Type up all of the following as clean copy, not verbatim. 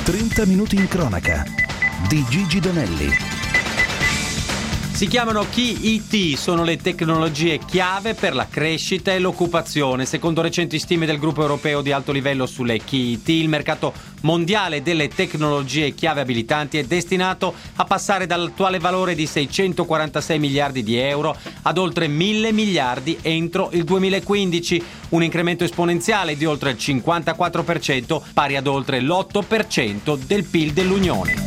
30 minuti in cronaca di Gigi Donelli. Si chiamano KIT, sono le tecnologie chiave per la crescita e l'occupazione. Secondo recenti stime del gruppo europeo di alto livello sulle KIT, il mercato mondiale delle tecnologie chiave abilitanti è destinato a passare dall'attuale valore di 646 miliardi di euro ad oltre 1.000 miliardi entro il 2015, un incremento esponenziale di oltre il 54%, pari ad oltre l'8% del PIL dell'Unione.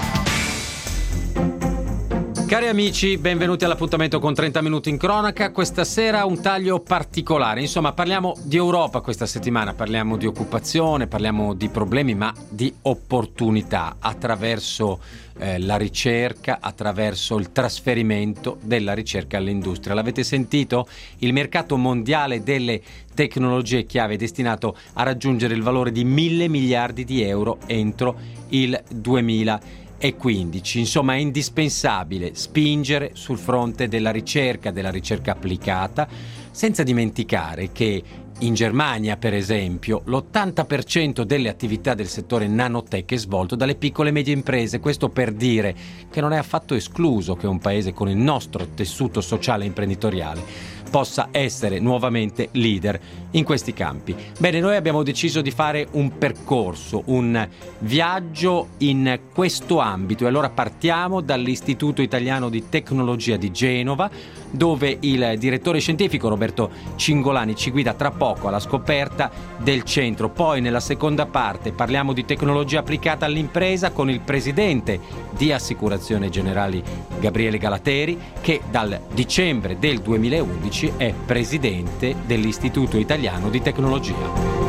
Cari amici, benvenuti all'appuntamento con 30 minuti in cronaca. Questa sera un taglio particolare. Insomma, parliamo di Europa questa settimana, parliamo di occupazione, parliamo di problemi, ma di opportunità attraverso la ricerca, attraverso il trasferimento della ricerca all'industria. L'avete sentito? Il mercato mondiale delle tecnologie chiave è destinato a raggiungere il valore di 1.000 miliardi di euro entro il 2015. Insomma, è indispensabile spingere sul fronte della ricerca applicata, senza dimenticare che in Germania, per esempio, l'80% delle attività del settore nanotech è svolto dalle piccole e medie imprese. Questo per dire che non è affatto escluso che un paese con il nostro tessuto sociale e imprenditoriale possa essere nuovamente leader in questi campi. Bene, noi abbiamo deciso di fare un percorso, un viaggio in questo ambito, e allora partiamo dall'Istituto Italiano di Tecnologia di Genova, dove il direttore scientifico Roberto Cingolani ci guida tra poco alla scoperta del centro. Poi nella seconda parte parliamo di tecnologia applicata all'impresa con il presidente di Assicurazione Generali Gabriele Galateri, che dal dicembre del 2011 è presidente dell'Istituto Italiano di Tecnologia.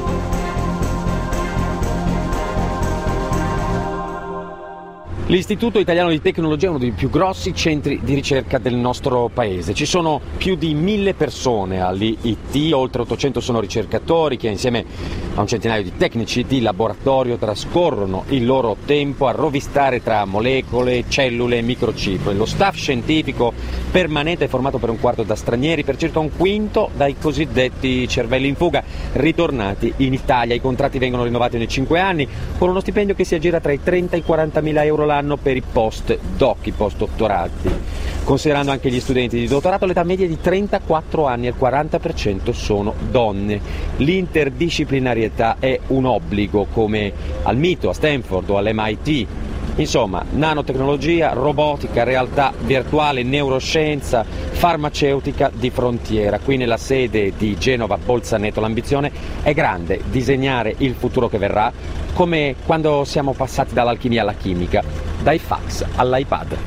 L'Istituto Italiano di Tecnologia è uno dei più grossi centri di ricerca del nostro paese. Ci sono più di 1.000 persone all'IT, oltre 800 sono ricercatori che insieme a un centinaio di tecnici di laboratorio trascorrono il loro tempo a rovistare tra molecole, cellule e microchip. Lo staff scientifico permanente è formato per un quarto da stranieri, per circa un quinto dai cosiddetti cervelli in fuga, ritornati in Italia. I contratti vengono rinnovati ogni 5 anni con uno stipendio che si aggira tra i 30 e i 40 mila euro l'anno per i post-doc, i post-dottorati. Considerando anche gli studenti di dottorato, l'età media è di 34 anni e il 40% sono donne. L'interdisciplinarietà è un obbligo, come al MIT, a Stanford o all'MIT. Insomma, nanotecnologia, robotica, realtà virtuale, neuroscienza, farmaceutica di frontiera. Qui nella sede di Genova Bolzaneto l'ambizione è grande: disegnare il futuro che verrà, come quando siamo passati dall'alchimia alla chimica, dai fax all'iPad.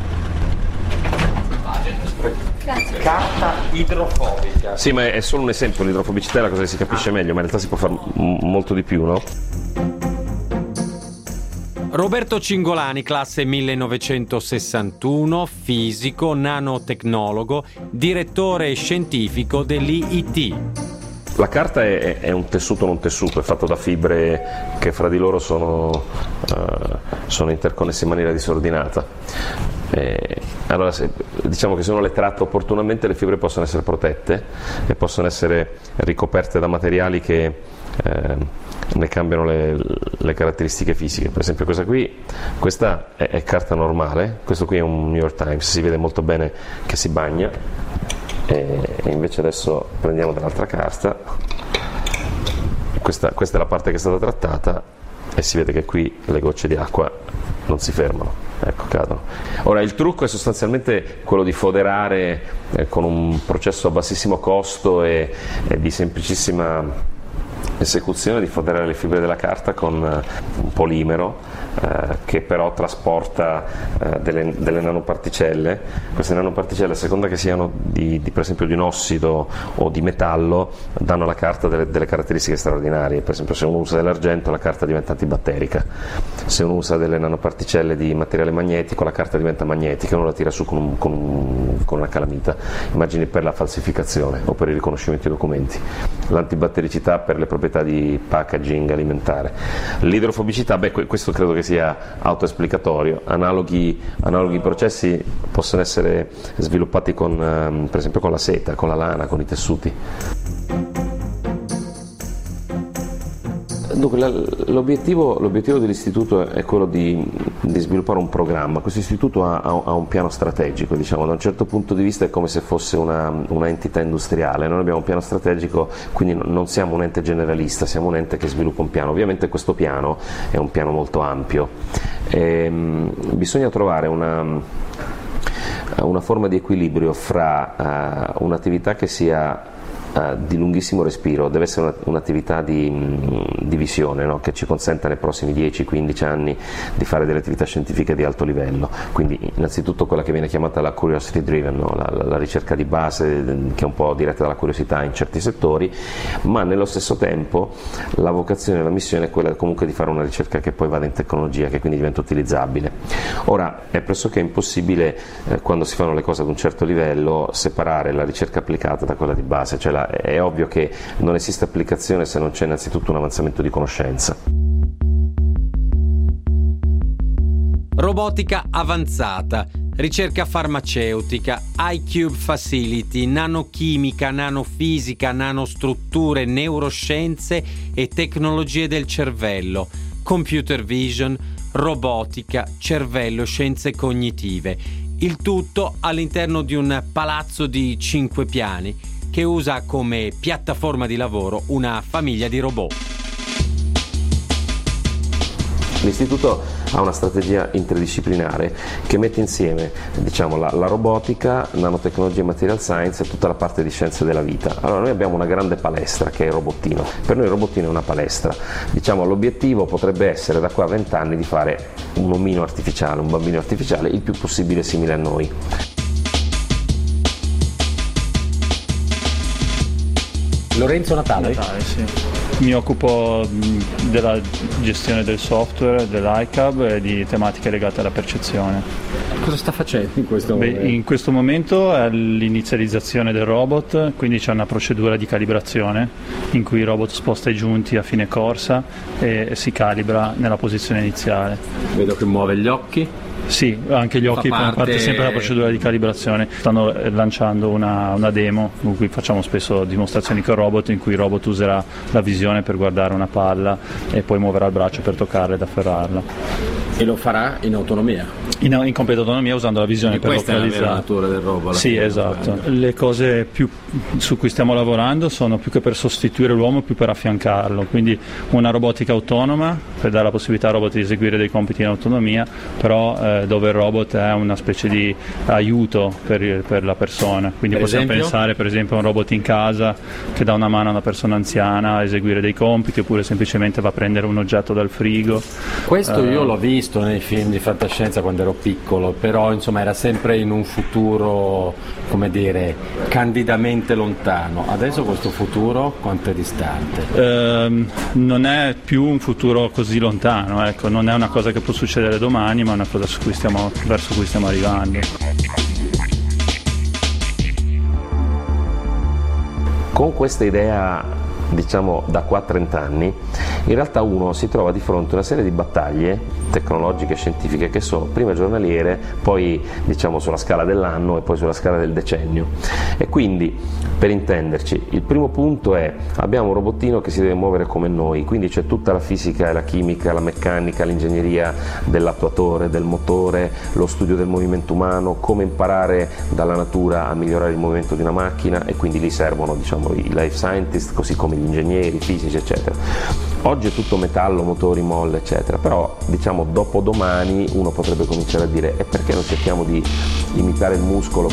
Grazie. Carta idrofobica. Sì, ma è solo un esempio, l'idrofobicità è la cosa che si capisce meglio, ma in realtà si può fare molto di più, no? Roberto Cingolani, classe 1961, fisico, nanotecnologo, direttore scientifico dell'IIT. La carta è un tessuto non tessuto, è fatto da fibre che fra di loro sono interconnesse in maniera disordinata. Allora, diciamo che se uno le tratta opportunamente, le fibre possono essere protette e possono essere ricoperte da materiali che ne cambiano le caratteristiche fisiche. Per esempio questa è carta normale, questo qui è un New York Times, si vede molto bene che si bagna, e invece adesso prendiamo dall'altra carta, questa è la parte che è stata trattata e si vede che qui le gocce di acqua non si fermano, ecco, cadono. Ora, il trucco è sostanzialmente quello di foderare con un processo a bassissimo costo e di semplicissima esecuzione, di foderare le fibre della carta con un polimero che però trasporta delle nanoparticelle. Queste nanoparticelle, a seconda che siano per esempio di un ossido o di metallo, danno alla carta delle caratteristiche straordinarie. Per esempio, se uno usa dell'argento, la carta diventa antibatterica; se uno usa delle nanoparticelle di materiale magnetico, la carta diventa magnetica e uno la tira su con una calamita. Immagini per la falsificazione o per il riconoscimento dei documenti. L'antibattericità per le proprietà di packaging alimentare. L'idrofobicità, questo credo che sia autoesplicatorio. Analoghi processi possono essere sviluppati per esempio con la seta, con la lana, con i tessuti. Dunque, l'obiettivo dell'istituto è quello di sviluppare un programma. Questo istituto ha un piano strategico, diciamo, da un certo punto di vista è come se fosse una entità industriale. Noi abbiamo un piano strategico, quindi non siamo un ente generalista, siamo un ente che sviluppa un piano. Ovviamente questo piano è un piano molto ampio. Bisogna trovare una forma di equilibrio fra un'attività che sia di lunghissimo respiro, deve essere un'attività di visione, no? Che ci consenta nei prossimi 10-15 anni di fare delle attività scientifiche di alto livello, quindi innanzitutto quella che viene chiamata la curiosity driven, no? la ricerca di base che è un po' diretta dalla curiosità in certi settori, ma nello stesso tempo la vocazione e la missione è quella comunque di fare una ricerca che poi vada in tecnologia, che quindi diventa utilizzabile. Ora è pressoché impossibile quando si fanno le cose ad un certo livello separare la ricerca applicata da quella di base, cioè è ovvio che non esiste applicazione se non c'è innanzitutto un avanzamento di conoscenza. Robotica avanzata, ricerca farmaceutica, iCube Facility, nanochimica, nanofisica, nanostrutture, neuroscienze e tecnologie del cervello, computer vision, robotica, cervello, scienze cognitive. Il tutto all'interno di un palazzo di 5 piani che usa come piattaforma di lavoro una famiglia di robot. L'istituto ha una strategia interdisciplinare che mette insieme, diciamo, la robotica, nanotecnologia e material science e tutta la parte di scienze della vita. Allora noi abbiamo una grande palestra che è il robottino. Per noi il robottino è una palestra. Diciamo, l'obiettivo potrebbe essere da qua a 20 anni di fare un omino artificiale, un bambino artificiale il più possibile simile a noi. Lorenzo Natale, sì. Mi occupo della gestione del software, dell'iCub e di tematiche legate alla percezione. Cosa sta facendo in questo momento? In questo momento è l'inizializzazione del robot, quindi c'è una procedura di calibrazione in cui il robot sposta i giunti a fine corsa e si calibra nella posizione iniziale. Vedo che muove gli occhi. Sì, anche gli occhi fanno parte sempre della procedura di calibrazione. Stanno lanciando una demo in cui facciamo spesso dimostrazioni con il robot, in cui il robot userà la visione per guardare una palla e poi muoverà il braccio per toccarla ed afferrarla. E lo farà in autonomia? In completa autonomia, usando la visione per localizzare. Questa è la natura del robot. Sì, esatto. Le cose su cui stiamo lavorando sono più che per sostituire l'uomo, più per affiancarlo. Quindi una robotica autonoma per dare la possibilità al robot di eseguire dei compiti in autonomia, però dove il robot è una specie di aiuto per la persona. Quindi possiamo pensare per esempio a un robot in casa che dà una mano a una persona anziana a eseguire dei compiti, oppure semplicemente va a prendere un oggetto dal frigo. Questo io l'ho visto nei film di fantascienza quando ero piccolo, però insomma era sempre in un futuro, come dire, candidamente lontano. Adesso questo futuro quanto è distante? Non è più un futuro così lontano, ecco. Non è una cosa che può succedere domani, ma è una cosa verso cui stiamo arrivando. Con questa idea, diciamo, da qua a 30 anni, in realtà uno si trova di fronte a una serie di battaglie tecnologiche e scientifiche che sono prima giornaliere, poi diciamo sulla scala dell'anno e poi sulla scala del decennio. E quindi, per intenderci, il primo punto è: abbiamo un robottino che si deve muovere come noi, quindi c'è tutta la fisica, la chimica, la meccanica, l'ingegneria dell'attuatore, del motore, lo studio del movimento umano, come imparare dalla natura a migliorare il movimento di una macchina, e quindi lì servono, diciamo, i life scientist, così come gli ingegneri, i fisici, eccetera. Oggi è tutto metallo, motori, molle, eccetera, però diciamo dopodomani uno potrebbe cominciare a dire: e perché non cerchiamo di imitare il muscolo?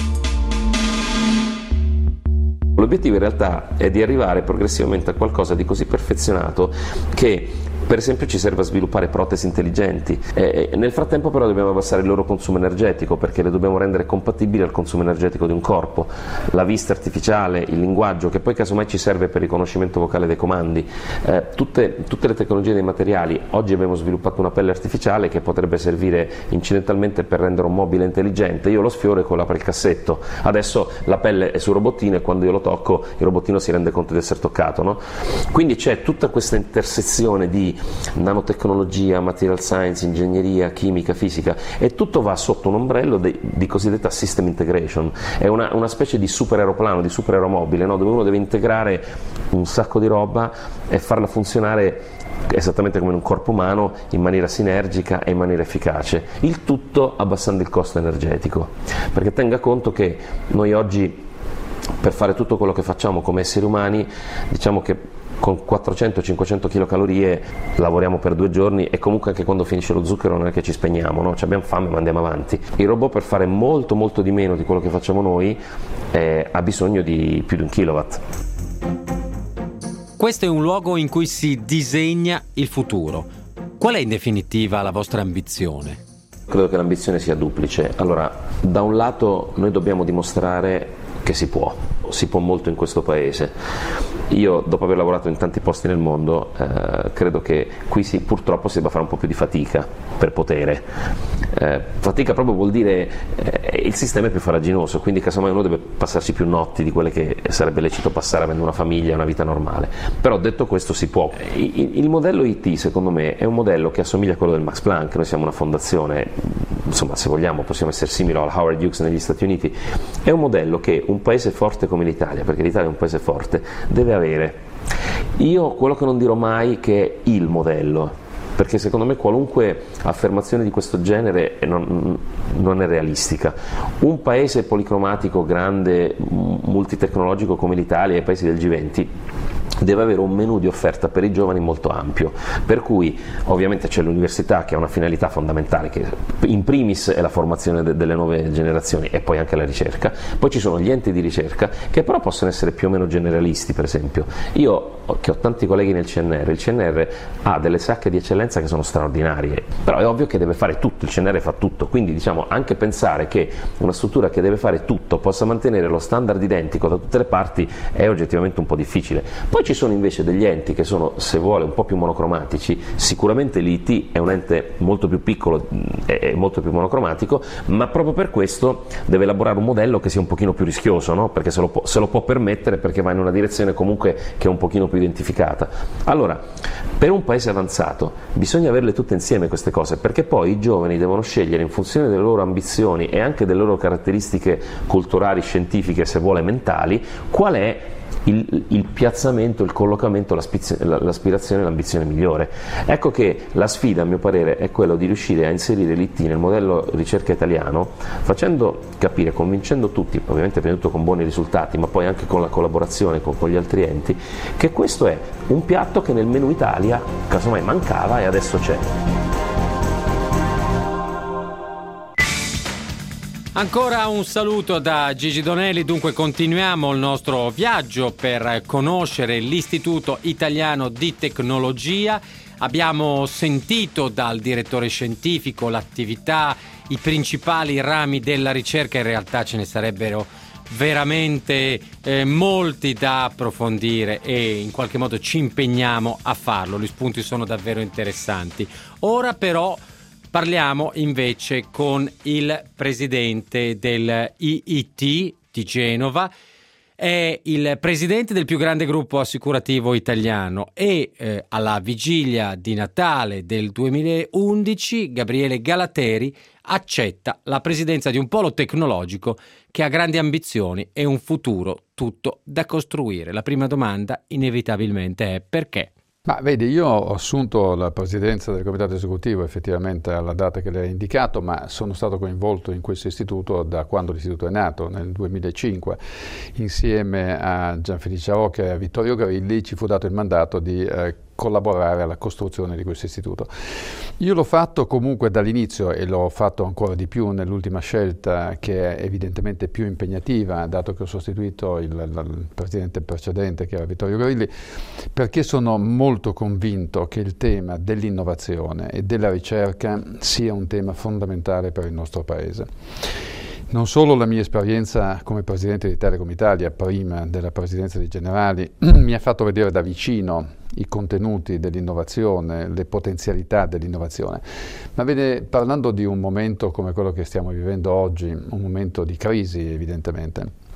L'obiettivo in realtà è di arrivare progressivamente a qualcosa di così perfezionato che per esempio ci serve a sviluppare protesi intelligenti. Nel frattempo però dobbiamo abbassare il loro consumo energetico, perché le dobbiamo rendere compatibili al consumo energetico di un corpo. La vista artificiale, il linguaggio, che poi casomai ci serve per il riconoscimento vocale dei comandi, tutte le tecnologie dei materiali. Oggi abbiamo sviluppato una pelle artificiale che potrebbe servire incidentalmente per rendere un mobile intelligente. Io lo sfioro e quello apre il cassetto. Adesso la pelle è sul robottino e quando io lo tocco il robottino si rende conto di essere toccato, no? Quindi c'è tutta questa intersezione di nanotecnologia, material science, ingegneria, chimica, fisica, e tutto va sotto un ombrello di cosiddetta system integration. È una specie di super aeroplano, di super aeromobile, no? Dove uno deve integrare un sacco di roba e farla funzionare esattamente come in un corpo umano, in maniera sinergica e in maniera efficace, il tutto abbassando il costo energetico, perché tenga conto che noi oggi per fare tutto quello che facciamo come esseri umani, diciamo che con 400-500 kcal lavoriamo per 2 giorni e comunque anche quando finisce lo zucchero non è che ci spegniamo, no? Abbiamo fame ma andiamo avanti. Il robot per fare molto di meno di quello che facciamo noi ha bisogno di più di 1 kilowatt. Questo è un luogo in cui si disegna il futuro. Qual è in definitiva la vostra ambizione? Credo che l'ambizione sia duplice. Allora, da un lato noi dobbiamo dimostrare che si può molto in questo paese. Io, dopo aver lavorato in tanti posti nel mondo, credo che qui purtroppo si debba fare un po' più di fatica per potere. Fatica proprio vuol dire il sistema è più farraginoso, quindi casomai uno deve passarci più notti di quelle che sarebbe lecito passare avendo una famiglia e una vita normale. Però detto questo si può. Il modello IT secondo me è un modello che assomiglia a quello del Max Planck. Noi siamo una fondazione, insomma, se vogliamo possiamo essere simili al Howard Hughes negli Stati Uniti. È un modello che un paese forte come l'Italia, perché l'Italia è un paese forte, deve avere. Io quello che non dirò mai che è il modello, perché secondo me qualunque affermazione di questo genere non è realistica. Un paese policromatico, grande, multitecnologico come l'Italia e i paesi del G20 deve avere un menù di offerta per i giovani molto ampio, per cui ovviamente c'è l'università che ha una finalità fondamentale, che in primis è la formazione delle nuove generazioni e poi anche la ricerca, poi ci sono gli enti di ricerca che però possono essere più o meno generalisti. Per esempio io che ho tanti colleghi nel CNR, il CNR ha delle sacche di eccellenza che sono straordinarie, però è ovvio che deve fare tutto, il CNR fa tutto, quindi diciamo anche pensare che una struttura che deve fare tutto possa mantenere lo standard identico da tutte le parti è oggettivamente un po' difficile. Poi ci sono invece degli enti che sono, se vuole, un po' più monocromatici. Sicuramente l'IT è un ente molto più piccolo e molto più monocromatico, ma proprio per questo deve elaborare un modello che sia un pochino più rischioso, no? Perché se lo può permettere, perché va in una direzione comunque che è un pochino più identificata. Allora, per un paese avanzato bisogna averle tutte insieme queste cose, perché poi i giovani devono scegliere in funzione delle loro ambizioni e anche delle loro caratteristiche culturali, scientifiche, se vuole mentali, qual è il piazzamento, il collocamento, l'aspirazione e l'ambizione migliore. Ecco che la sfida, a mio parere, è quello di riuscire a inserire l'IT nel modello ricerca italiano, facendo capire, convincendo tutti, ovviamente prima di tutto con buoni risultati, ma poi anche con la collaborazione con gli altri enti, che questo è un piatto che nel menù Italia casomai mancava e adesso c'è. Ancora un saluto da Gigi Donelli. Dunque continuiamo il nostro viaggio per conoscere l'Istituto Italiano di Tecnologia. Abbiamo sentito dal direttore scientifico l'attività, i principali rami della ricerca. In realtà ce ne sarebbero veramente molti da approfondire e in qualche modo ci impegniamo a farlo. Gli spunti sono davvero interessanti. Ora però parliamo invece con il presidente del IIT di Genova. È il presidente del più grande gruppo assicurativo italiano e alla vigilia di Natale del 2011 Gabriele Galateri accetta la presidenza di un polo tecnologico che ha grandi ambizioni e un futuro tutto da costruire. La prima domanda inevitabilmente è perché? Ma vedi, io ho assunto la presidenza del comitato esecutivo effettivamente alla data che lei ha indicato, ma sono stato coinvolto in questo istituto da quando l'istituto è nato, nel 2005. Insieme a Gianfelice Rocca e a Vittorio Grilli ci fu dato il mandato di collaborare alla costruzione di questo istituto. Io l'ho fatto comunque dall'inizio e l'ho fatto ancora di più nell'ultima scelta, che è evidentemente più impegnativa, dato che ho sostituito il presidente precedente che era Vittorio Grilli, perché sono molto convinto che il tema dell'innovazione e della ricerca sia un tema fondamentale per il nostro Paese. Non solo la mia esperienza come presidente di Telecom Italia, prima della presidenza di Generali, mi ha fatto vedere da vicino i contenuti dell'innovazione, le potenzialità dell'innovazione, ma vede, parlando di un momento come quello che stiamo vivendo oggi, un momento di crisi evidentemente,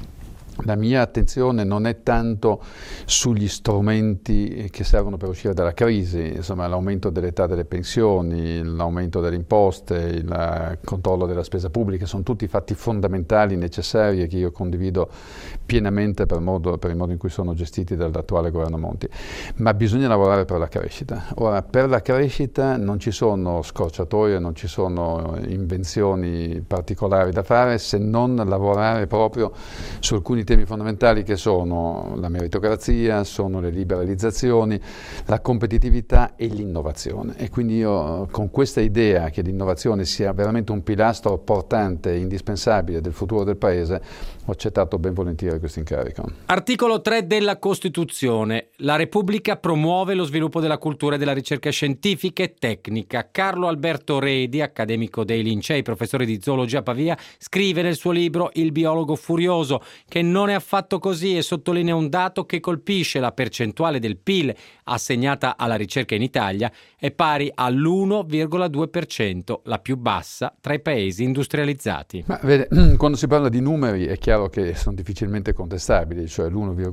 La mia attenzione non è tanto sugli strumenti che servono per uscire dalla crisi, insomma l'aumento dell'età delle pensioni, l'aumento delle imposte, il controllo della spesa pubblica, sono tutti fatti fondamentali, necessari e che io condivido pienamente per il modo in cui sono gestiti dall'attuale governo Monti. Ma bisogna lavorare per la crescita. Ora, per la crescita non ci sono scorciatoie, non ci sono invenzioni particolari da fare se non lavorare proprio su alcuni temi fondamentali che sono la meritocrazia, sono le liberalizzazioni, la competitività e l'innovazione. E quindi io con questa idea che l'innovazione sia veramente un pilastro portante e indispensabile del futuro del Paese, ho accettato ben volentieri questo incarico. Articolo 3 della Costituzione. La Repubblica promuove lo sviluppo della cultura e della ricerca scientifica e tecnica. Carlo Alberto Redi, accademico dei Lincei, professore di zoologia a Pavia, scrive nel suo libro Il biologo furioso che non è affatto così e sottolinea un dato che colpisce: la percentuale del PIL assegnata alla ricerca in Italia è pari all'1,2%, la più bassa tra i paesi industrializzati. Ma vede, quando si parla di numeri è chiaro che sono difficilmente contestabili, cioè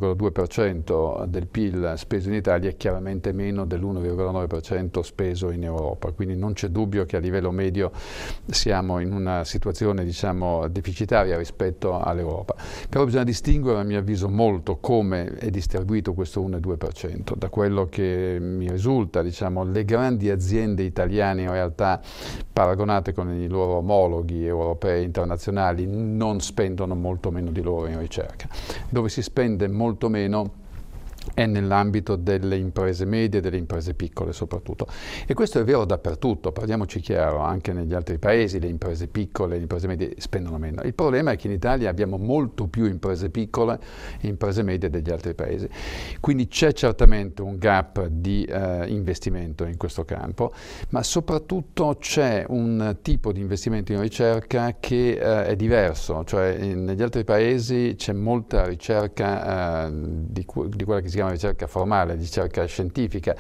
l'1,2% del PIL speso in Italia è chiaramente meno dell'1,9% speso in Europa, quindi non c'è dubbio che a livello medio siamo in una situazione, diciamo, deficitaria rispetto all'Europa. Però bisogna distinguere, a mio avviso, molto come è distribuito questo 1,2%. Da quello che mi risulta, diciamo, le grandi aziende italiane in realtà, paragonate con i loro omologhi europei e internazionali, non spendono molto meno di loro in ricerca. Dove si spende molto meno è nell'ambito delle imprese medie e delle imprese piccole soprattutto. E questo è vero dappertutto, parliamoci chiaro, anche negli altri paesi le imprese piccole, le imprese medie spendono meno. Il problema è che in Italia abbiamo molto più imprese piccole e imprese medie degli altri paesi. Quindi c'è certamente un gap di investimento in questo campo, ma soprattutto c'è un tipo di investimento in ricerca che è diverso, cioè negli altri paesi c'è molta ricerca di quella che si chiama ricerca formale, ricerca scientifica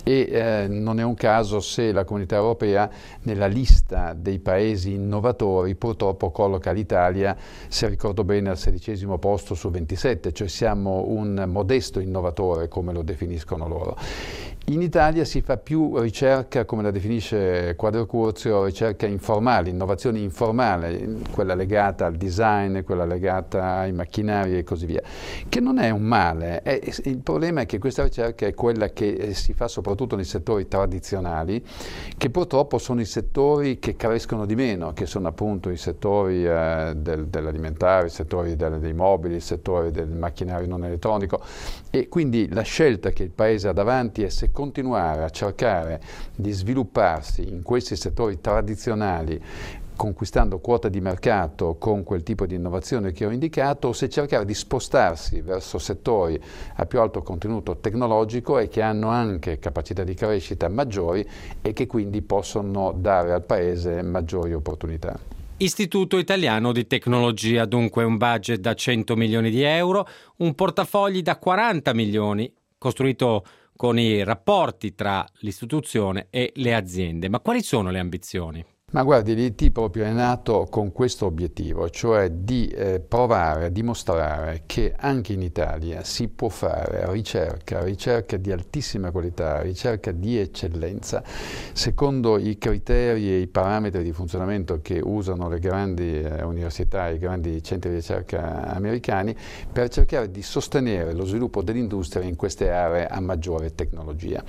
e non è un caso se la Comunità Europea nella lista dei paesi innovatori purtroppo colloca l'Italia, se ricordo bene, al 16° posto su 27, cioè siamo un modesto innovatore come lo definiscono loro. In Italia si fa più ricerca, come la definisce Quadro Curzio, ricerca informale, innovazione informale, quella legata al design, quella legata ai macchinari e così via, che non è un male. Il problema è che questa ricerca è quella che si fa soprattutto nei settori tradizionali, che purtroppo sono i settori che crescono di meno, che sono appunto i settori dell'alimentare, i settori dei mobili, il settore del macchinario non elettronico, e quindi la scelta che il Paese ha davanti è se continuare a cercare di svilupparsi in questi settori tradizionali conquistando quota di mercato con quel tipo di innovazione che ho indicato, o se cercare di spostarsi verso settori a più alto contenuto tecnologico e che hanno anche capacità di crescita maggiori e che quindi possono dare al Paese maggiori opportunità. Istituto Italiano di Tecnologia, dunque un budget da 100 milioni di euro, un portafogli da 40 milioni, costruito con i rapporti tra l'istituzione e le aziende. Ma quali sono le ambizioni? Ma guardi, l'IT proprio è nato con questo obiettivo, cioè di provare a dimostrare che anche in Italia si può fare ricerca di altissima qualità, ricerca di eccellenza, secondo i criteri e i parametri di funzionamento che usano le grandi università e i grandi centri di ricerca americani, per cercare di sostenere lo sviluppo dell'industria in queste aree a maggiore tecnologia.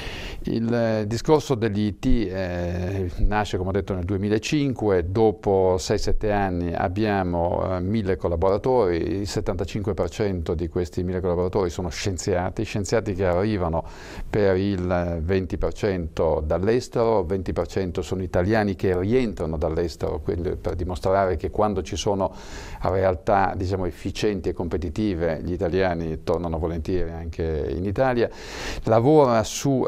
Il discorso dell'IT nasce, come ho detto, nel 2005, dopo 6-7 anni abbiamo 1000 collaboratori, il 75% di questi 1000 collaboratori sono scienziati che arrivano per il 20% dall'estero, 20% sono italiani che rientrano dall'estero, per dimostrare che quando ci sono realtà, diciamo, efficienti e competitive, gli italiani tornano volentieri anche in Italia. Lavora su tecnologie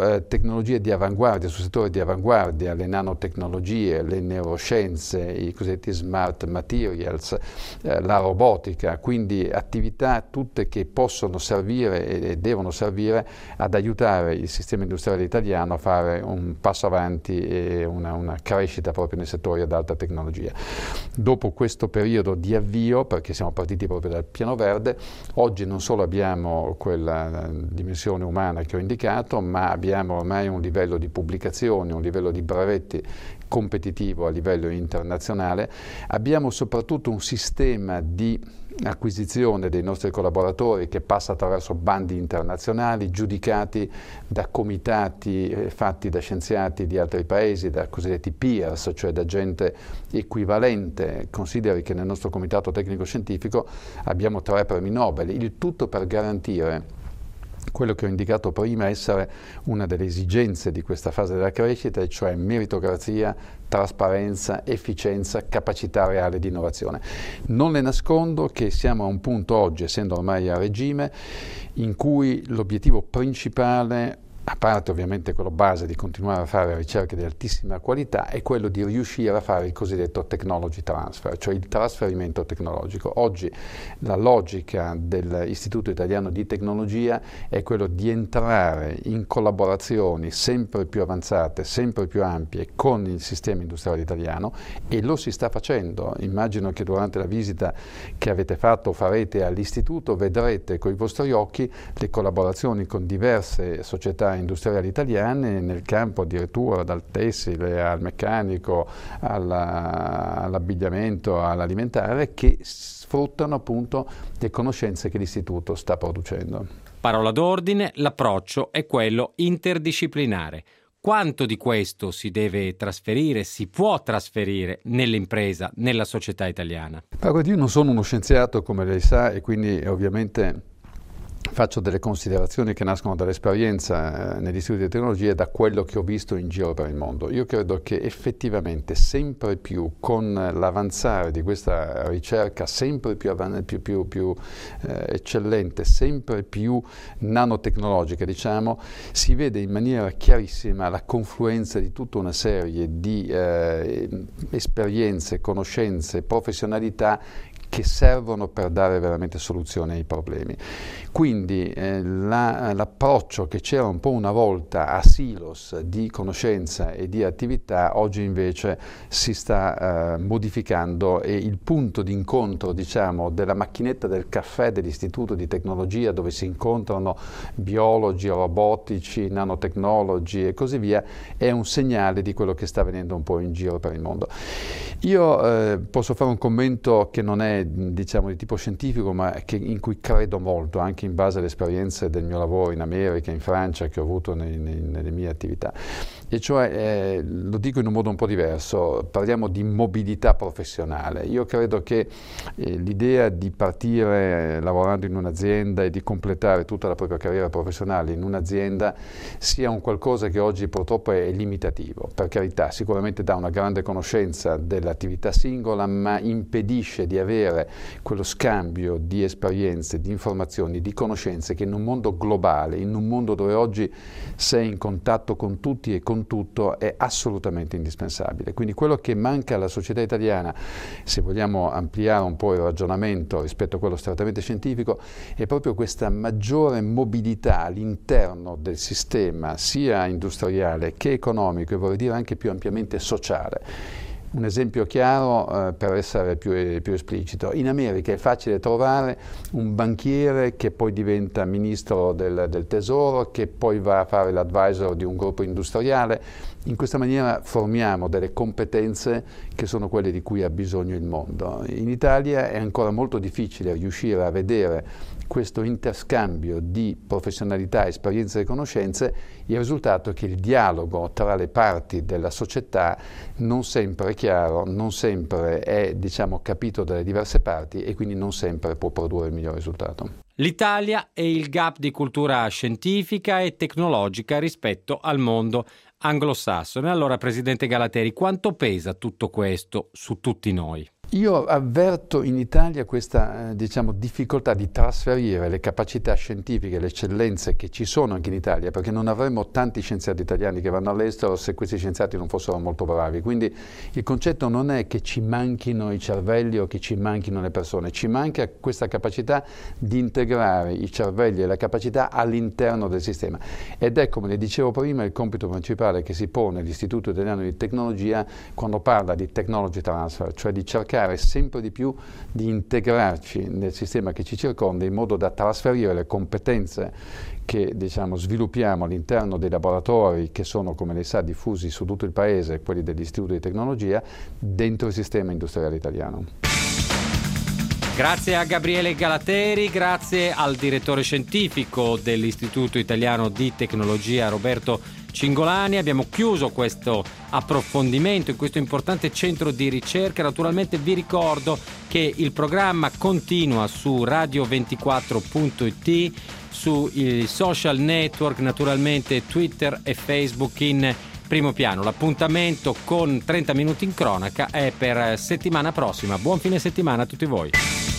tecnologie di avanguardia, sul settore di avanguardia, le nanotecnologie, le neuroscienze, i cosiddetti smart materials, la robotica, quindi attività tutte che possono servire e devono servire ad aiutare il sistema industriale italiano a fare un passo avanti e una crescita proprio nei settori ad alta tecnologia. Dopo questo periodo di avvio, perché siamo partiti proprio dal piano verde, oggi non solo abbiamo quella dimensione umana che ho indicato, ma abbiamo ormai un livello di pubblicazioni, un livello di brevetti competitivo a livello internazionale, abbiamo soprattutto un sistema di acquisizione dei nostri collaboratori che passa attraverso bandi internazionali giudicati da comitati fatti da scienziati di altri paesi, da cosiddetti peers, cioè da gente equivalente. Consideri che nel nostro comitato tecnico-scientifico abbiamo 3 premi Nobel, il tutto per garantire quello che ho indicato prima essere una delle esigenze di questa fase della crescita, e cioè meritocrazia, trasparenza, efficienza, capacità reale di innovazione. Non le nascondo che siamo a un punto oggi, essendo ormai a regime, in cui l'obiettivo principale, a parte ovviamente quello base di continuare a fare ricerche di altissima qualità, è quello di riuscire a fare il cosiddetto technology transfer, cioè il trasferimento tecnologico. Oggi la logica dell'Istituto Italiano di Tecnologia è quello di entrare in collaborazioni sempre più avanzate, sempre più ampie con il sistema industriale italiano, e lo si sta facendo. Immagino che durante la visita che avete fatto o farete all'Istituto vedrete con i vostri occhi le collaborazioni con diverse società industriali italiane nel campo, addirittura dal tessile al meccanico all'abbigliamento, all'alimentare, che sfruttano appunto le conoscenze che l'Istituto sta producendo. Parola d'ordine, l'approccio è quello interdisciplinare. Quanto di questo si deve trasferire, si può trasferire nell'impresa, nella società italiana? Guardi, io non sono uno scienziato, come lei sa, e quindi ovviamente faccio delle considerazioni che nascono dall'esperienza negli studi di tecnologia e da quello che ho visto in giro per il mondo. Io credo che effettivamente sempre più, con l'avanzare di questa ricerca sempre più eccellente, sempre più nanotecnologica, diciamo, si vede in maniera chiarissima la confluenza di tutta una serie di esperienze, conoscenze, professionalità che servono per dare veramente soluzione ai problemi. Quindi l'approccio che c'era un po' una volta a silos di conoscenza e di attività, oggi invece si sta modificando, e il punto di incontro, diciamo, della macchinetta del caffè dell'Istituto di Tecnologia, dove si incontrano biologi, robotici, nanotecnologi e così via, è un segnale di quello che sta avvenendo un po' in giro per il mondo. Io posso fare un commento che non è, diciamo, di tipo scientifico, ma in cui credo molto, anche in base alle esperienze del mio lavoro in America, in Francia, che ho avuto nelle mie attività. E cioè, lo dico in un modo un po' diverso, parliamo di mobilità professionale. Io credo che l'idea di partire lavorando in un'azienda e di completare tutta la propria carriera professionale in un'azienda sia un qualcosa che oggi purtroppo è limitativo. Per carità, sicuramente dà una grande conoscenza dell'attività singola, ma impedisce di avere quello scambio di esperienze, di informazioni, di conoscenze che in un mondo globale, in un mondo dove oggi sei in contatto con tutti e con tutto, è assolutamente indispensabile. Quindi quello che manca alla società italiana, se vogliamo ampliare un po' il ragionamento rispetto a quello strettamente scientifico, è proprio questa maggiore mobilità all'interno del sistema sia industriale che economico, e vorrei dire anche più ampiamente sociale. Un esempio chiaro per essere più esplicito: in America è facile trovare un banchiere che poi diventa ministro del tesoro, che poi va a fare l'advisor di un gruppo industriale. In questa maniera formiamo delle competenze che sono quelle di cui ha bisogno il mondo. In Italia è ancora molto difficile riuscire a vedere questo interscambio di professionalità, esperienze e conoscenze. Il risultato è che il dialogo tra le parti della società non sempre è chiaro, non sempre è, diciamo, capito dalle diverse parti, e quindi non sempre può produrre il miglior risultato. L'Italia e il gap di cultura scientifica e tecnologica rispetto al mondo anglosassone. Allora, Presidente Galateri, quanto pesa tutto questo su tutti noi? Io avverto in Italia questa difficoltà di trasferire le capacità scientifiche, le eccellenze che ci sono anche in Italia, perché non avremmo tanti scienziati italiani che vanno all'estero se questi scienziati non fossero molto bravi. Quindi il concetto non è che ci manchino i cervelli o che ci manchino le persone, ci manca questa capacità di integrare i cervelli e la capacità all'interno del sistema. Ed è, come le dicevo prima, il compito principale che si pone l'Istituto Italiano di Tecnologia quando parla di technology transfer, cioè di cercare sempre di più di integrarci nel sistema che ci circonda in modo da trasferire le competenze che sviluppiamo all'interno dei laboratori che sono, come lei sa, diffusi su tutto il paese, quelli dell'Istituto di Tecnologia, dentro il sistema industriale italiano. Grazie a Gabriele Galateri, grazie al direttore scientifico dell'Istituto Italiano di Tecnologia Roberto Cingolani. Abbiamo chiuso questo approfondimento in questo importante centro di ricerca. Naturalmente vi ricordo che il programma continua su radio24.it, sui social network, naturalmente Twitter e Facebook in primo piano. L'appuntamento con 30 minuti in cronaca è per settimana prossima. Buon fine settimana a tutti voi.